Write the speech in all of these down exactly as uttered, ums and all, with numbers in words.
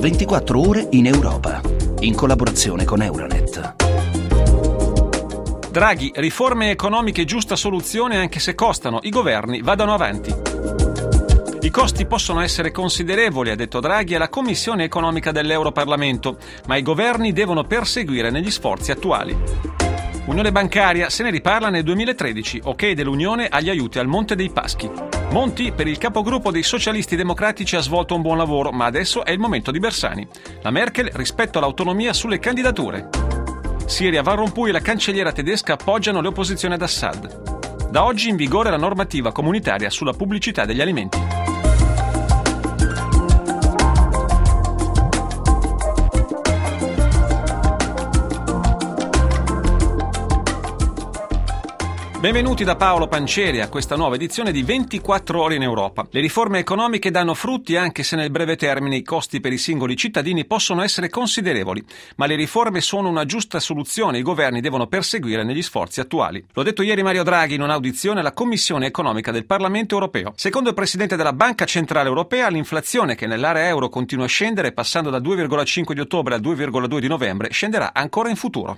ventiquattro ore in Europa, in collaborazione con Euronet. Draghi, riforme economiche giusta soluzione anche se costano, i governi vadano avanti. I costi possono essere considerevoli, ha detto Draghi alla Commissione economica dell'Europarlamento, ma i governi devono perseguire negli sforzi attuali. Unione bancaria, se ne riparla nel duemilatredici, ok dell'Unione agli aiuti al Monte dei Paschi. Monti, per il capogruppo dei socialisti democratici, ha svolto un buon lavoro, ma adesso è il momento di Bersani. La Merkel rispetto all'autonomia sulle candidature. Siria, Van Rompuy e la cancelliera tedesca appoggiano le opposizioni ad Assad. Da oggi in vigore la normativa comunitaria sulla pubblicità degli alimenti. Benvenuti da Paolo Pancieri a questa nuova edizione di ventiquattro ore in Europa. Le riforme economiche danno frutti anche se nel breve termine i costi per i singoli cittadini possono essere considerevoli, ma le riforme sono una giusta soluzione e i governi devono perseguire negli sforzi attuali. L'ha detto ieri Mario Draghi in un'audizione alla Commissione economica del Parlamento europeo. Secondo il presidente della Banca Centrale Europea, l'inflazione che nell'area euro continua a scendere, passando dal due virgola cinque di ottobre al due virgola due di novembre, scenderà ancora in futuro.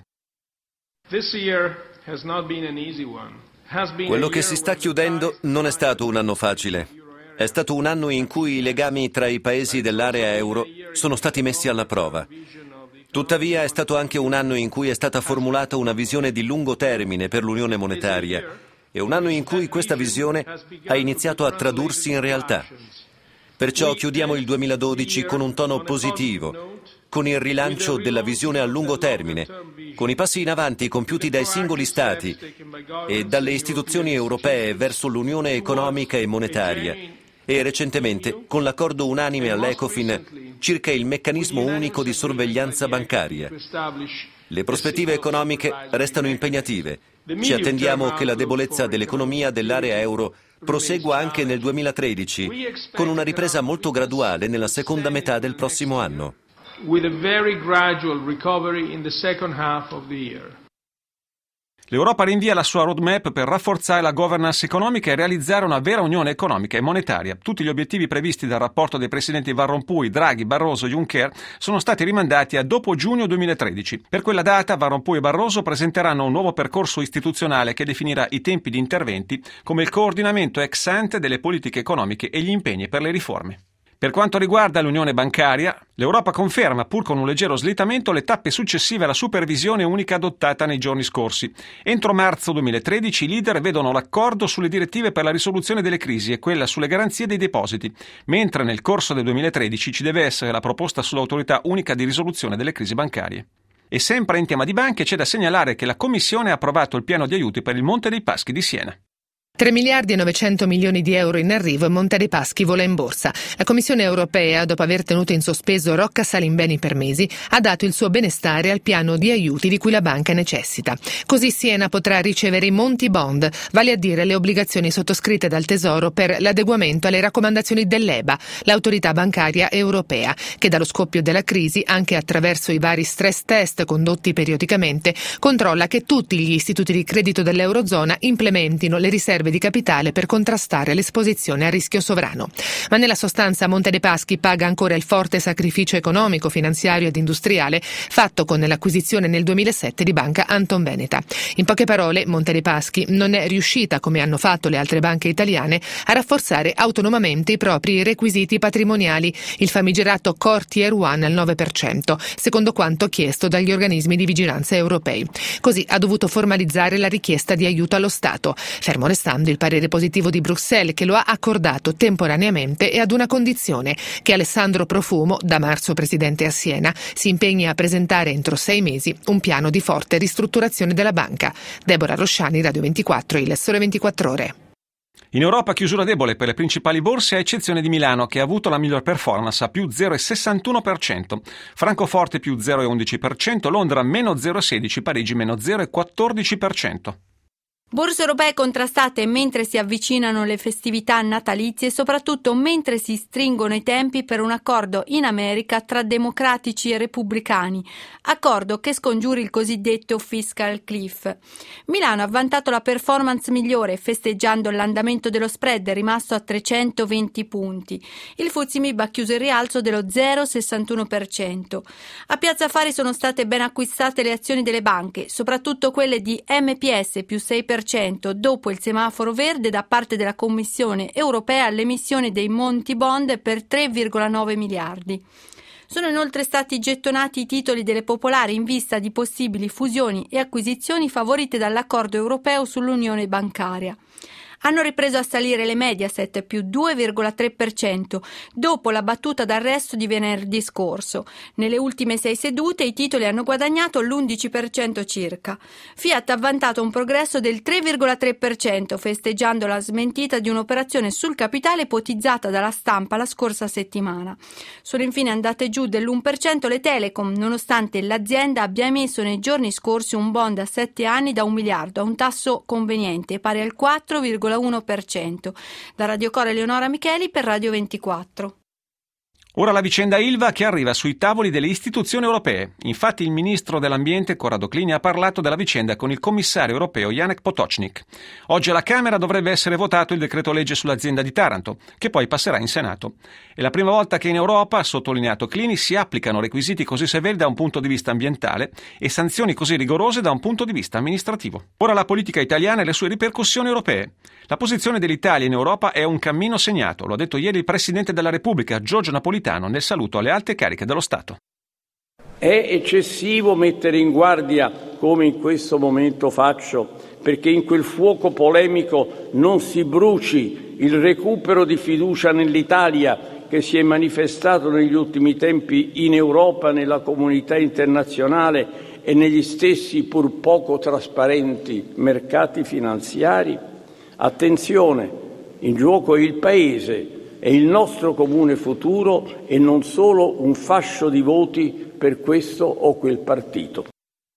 This year has not been an easy one. Quello che si sta chiudendo non è stato un anno facile. È stato un anno in cui i legami tra i paesi dell'area euro sono stati messi alla prova. Tuttavia è stato anche un anno in cui è stata formulata una visione di lungo termine per l'unione monetaria e un anno in cui questa visione ha iniziato a tradursi in realtà. Perciò chiudiamo il duemiladodici con un tono positivo, con il rilancio della visione a lungo termine, con i passi in avanti compiuti dai singoli Stati e dalle istituzioni europee verso l'unione economica e monetaria e recentemente con l'accordo unanime all'Ecofin circa il meccanismo unico di sorveglianza bancaria. Le prospettive economiche restano impegnative. Ci attendiamo che la debolezza dell'economia dell'area euro prosegua anche nel duemilatredici, con una ripresa molto graduale nella seconda metà del prossimo anno. With a very gradual recovery in the second half of the year. L'Europa rinvia la sua roadmap per rafforzare la governance economica e realizzare una vera unione economica e monetaria. Tutti gli obiettivi previsti dal rapporto dei presidenti Van Rompuy, Draghi, Barroso e Juncker sono stati rimandati a dopo giugno duemilatredici. Per quella data Van Rompuy e Barroso presenteranno un nuovo percorso istituzionale che definirà i tempi di interventi come il coordinamento ex ante delle politiche economiche e gli impegni per le riforme. Per quanto riguarda l'unione bancaria, l'Europa conferma, pur con un leggero slittamento, le tappe successive alla supervisione unica adottata nei giorni scorsi. Entro marzo duemilatredici i leader vedono l'accordo sulle direttive per la risoluzione delle crisi e quella sulle garanzie dei depositi, mentre nel corso del duemilatredici ci deve essere la proposta sull'autorità unica di risoluzione delle crisi bancarie. E sempre in tema di banche c'è da segnalare che la Commissione ha approvato il piano di aiuti per il Monte dei Paschi di Siena. tre miliardi e novecento milioni di euro in arrivo e Monte dei Paschi vola in borsa. La Commissione europea, dopo aver tenuto in sospeso Rocca Salimbeni per mesi, ha dato il suo benestare al piano di aiuti di cui la banca necessita. Così Siena potrà ricevere i Monti Bond, vale a dire le obbligazioni sottoscritte dal Tesoro per l'adeguamento alle raccomandazioni dell'E B A, l'autorità bancaria europea, che dallo scoppio della crisi, anche attraverso i vari stress test condotti periodicamente, controlla che tutti gli istituti di credito dell'Eurozona implementino le riserve di capitale per contrastare l'esposizione a rischio sovrano. Ma nella sostanza Monte dei Paschi paga ancora il forte sacrificio economico, finanziario ed industriale fatto con l'acquisizione nel duemilasette di Banca Anton Veneta. In poche parole, Monte dei Paschi non è riuscita, come hanno fatto le altre banche italiane, a rafforzare autonomamente i propri requisiti patrimoniali, il famigerato Core Tier uno al nove per cento, secondo quanto chiesto dagli organismi di vigilanza europei. Così ha dovuto formalizzare la richiesta di aiuto allo Stato, fermo restando il parere positivo di Bruxelles, che lo ha accordato temporaneamente e ad una condizione: che Alessandro Profumo, da marzo presidente a Siena, si impegni a presentare entro sei mesi un piano di forte ristrutturazione della banca. Deborah Rosciani, Radio ventiquattro, Il Sole ventiquattro Ore. In Europa chiusura debole per le principali borse a eccezione di Milano, che ha avuto la miglior performance a più zero virgola sessantuno per cento, Francoforte più zero virgola undici per cento, Londra meno zero virgola sedici per cento, Parigi meno zero virgola quattordici per cento. Borse europee contrastate mentre si avvicinano le festività natalizie e soprattutto mentre si stringono i tempi per un accordo in America tra democratici e repubblicani, accordo che scongiuri il cosiddetto fiscal cliff. Milano ha vantato la performance migliore festeggiando l'andamento dello spread rimasto a trecentoventi punti. Il F T S E M I B ha chiuso il rialzo dello zero virgola sessantuno per cento. A Piazza Affari sono state ben acquistate le azioni delle banche, soprattutto quelle di M P S più sei per cento dopo il semaforo verde da parte della Commissione europea all'emissione dei Monti Bond per tre virgola nove miliardi. Sono inoltre stati gettonati i titoli delle popolari in vista di possibili fusioni e acquisizioni favorite dall'accordo europeo sull'unione bancaria. Hanno ripreso a salire le Mediaset più due virgola tre per cento dopo la battuta d'arresto di venerdì scorso. Nelle ultime sei sedute i titoli hanno guadagnato l'undici per cento circa. Fiat ha vantato un progresso del tre virgola tre per cento festeggiando la smentita di un'operazione sul capitale ipotizzata dalla stampa la scorsa settimana. Sono infine andate giù dell'uno per cento le Telecom, nonostante l'azienda abbia emesso nei giorni scorsi un bond a sette anni da un miliardo a un tasso conveniente pari al quattro virgola uno per cento. Da Radio Core Eleonora Micheli per Radio ventiquattro. Ora la vicenda Ilva che arriva sui tavoli delle istituzioni europee. Infatti il ministro dell'Ambiente Corrado Clini ha parlato della vicenda con il commissario europeo Janez Potočnik. Oggi alla Camera dovrebbe essere votato il decreto legge sull'azienda di Taranto, che poi passerà in Senato. È la prima volta che in Europa, ha sottolineato Clini, si applicano requisiti così severi da un punto di vista ambientale e sanzioni così rigorose da un punto di vista amministrativo. Ora la politica italiana e le sue ripercussioni europee. La posizione dell'Italia in Europa è un cammino segnato, lo ha detto ieri il Presidente della Repubblica, Giorgio Napolitano, nel saluto alle alte cariche dello Stato. È eccessivo mettere in guardia, come in questo momento faccio, perché in quel fuoco polemico non si bruci il recupero di fiducia nell'Italia che si è manifestato negli ultimi tempi in Europa, nella comunità internazionale e negli stessi pur poco trasparenti mercati finanziari. Attenzione, in gioco è il Paese, è il nostro comune futuro e non solo un fascio di voti per questo o quel partito.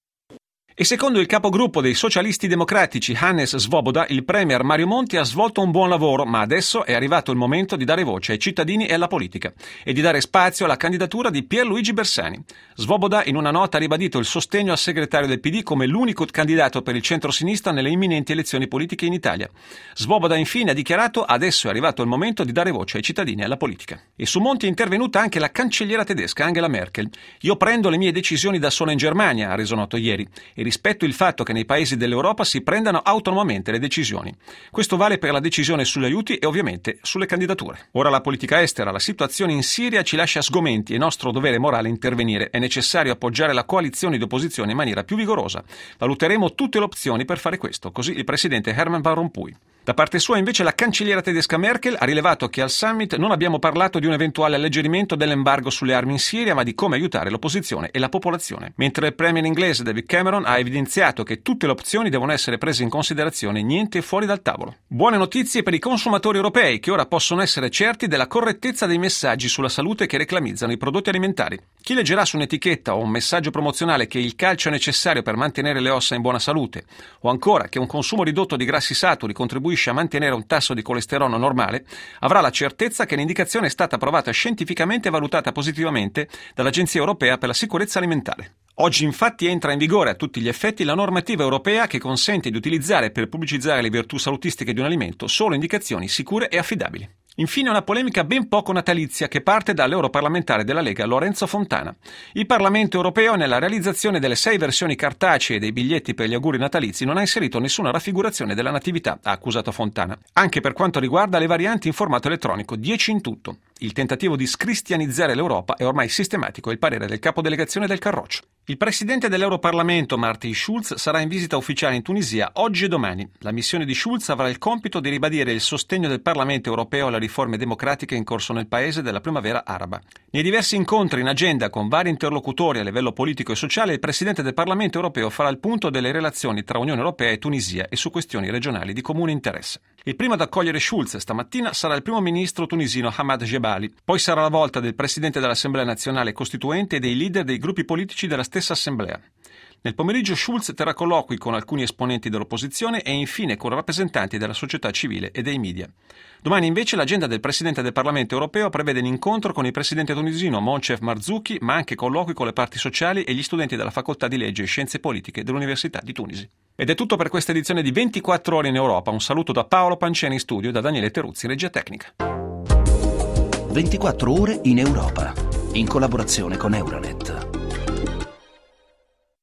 E secondo il capogruppo dei socialisti democratici Hannes Svoboda, il premier Mario Monti ha svolto un buon lavoro, ma adesso è arrivato il momento di dare voce ai cittadini e alla politica e di dare spazio alla candidatura di Pierluigi Bersani. Svoboda in una nota ha ribadito il sostegno al segretario del P D come l'unico candidato per il centro-sinistra nelle imminenti elezioni politiche in Italia. Svoboda infine ha dichiarato: adesso è arrivato il momento di dare voce ai cittadini e alla politica. E su Monti è intervenuta anche la cancelliera tedesca Angela Merkel. Io prendo le mie decisioni da sola in Germania, ha reso noto ieri, e rispetto il fatto che nei paesi dell'Europa si prendano autonomamente le decisioni. Questo vale per la decisione sugli aiuti e ovviamente sulle candidature. Ora la politica estera, la situazione in Siria ci lascia sgomenti, è nostro dovere morale intervenire. È necessario appoggiare la coalizione di opposizione in maniera più vigorosa. Valuteremo tutte le opzioni per fare questo, così il presidente Herman Van Rompuy. Da parte sua invece la cancelliera tedesca Merkel ha rilevato che al summit non abbiamo parlato di un eventuale alleggerimento dell'embargo sulle armi in Siria, ma di come aiutare l'opposizione e la popolazione. Mentre il premier inglese David Cameron ha evidenziato che tutte le opzioni devono essere prese in considerazione, niente fuori dal tavolo. Buone notizie per i consumatori europei che ora possono essere certi della correttezza dei messaggi sulla salute che reclamizzano i prodotti alimentari. Chi leggerà su un'etichetta o un messaggio promozionale che il calcio è necessario per mantenere le ossa in buona salute, o ancora che un consumo ridotto di grassi saturi contribuisce a mantenere un tasso di colesterolo normale, avrà la certezza che l'indicazione è stata provata scientificamente e valutata positivamente dall'Agenzia Europea per la Sicurezza Alimentare. Oggi infatti entra in vigore a tutti gli effetti la normativa europea che consente di utilizzare per pubblicizzare le virtù salutistiche di un alimento solo indicazioni sicure e affidabili. Infine una polemica ben poco natalizia che parte dall'europarlamentare della Lega Lorenzo Fontana. Il Parlamento europeo nella realizzazione delle sei versioni cartacee dei biglietti per gli auguri natalizi non ha inserito nessuna raffigurazione della natività, ha accusato Fontana. Anche per quanto riguarda le varianti in formato elettronico, dieci in tutto. Il tentativo di scristianizzare l'Europa è ormai sistematico, è il parere del capodelegazione del Carroccio. Il presidente dell'Europarlamento, Martin Schulz, sarà in visita ufficiale in Tunisia oggi e domani. La missione di Schulz avrà il compito di ribadire il sostegno del Parlamento europeo alle riforme democratiche in corso nel paese della primavera araba. Nei diversi incontri in agenda con vari interlocutori a livello politico e sociale, il presidente del Parlamento europeo farà il punto delle relazioni tra Unione Europea e Tunisia e su questioni regionali di comune interesse. Il primo ad accogliere Schulz stamattina sarà il primo ministro tunisino Hamad Jebali, poi sarà la volta del presidente dell'Assemblea nazionale costituente e dei leader dei gruppi politici della stessa assemblea. Nel pomeriggio Schulz terrà colloqui con alcuni esponenti dell'opposizione e infine con rappresentanti della società civile e dei media. Domani invece l'agenda del Presidente del Parlamento europeo prevede un incontro con il Presidente tunisino Moncef Marzouki, ma anche colloqui con le parti sociali e gli studenti della Facoltà di Legge e Scienze Politiche dell'Università di Tunisi. Ed è tutto per questa edizione di ventiquattro ore in Europa. Un saluto da Paolo Panceni in studio e da Daniele Teruzzi in regia tecnica. ventiquattro ore in Europa, in collaborazione con Euronet.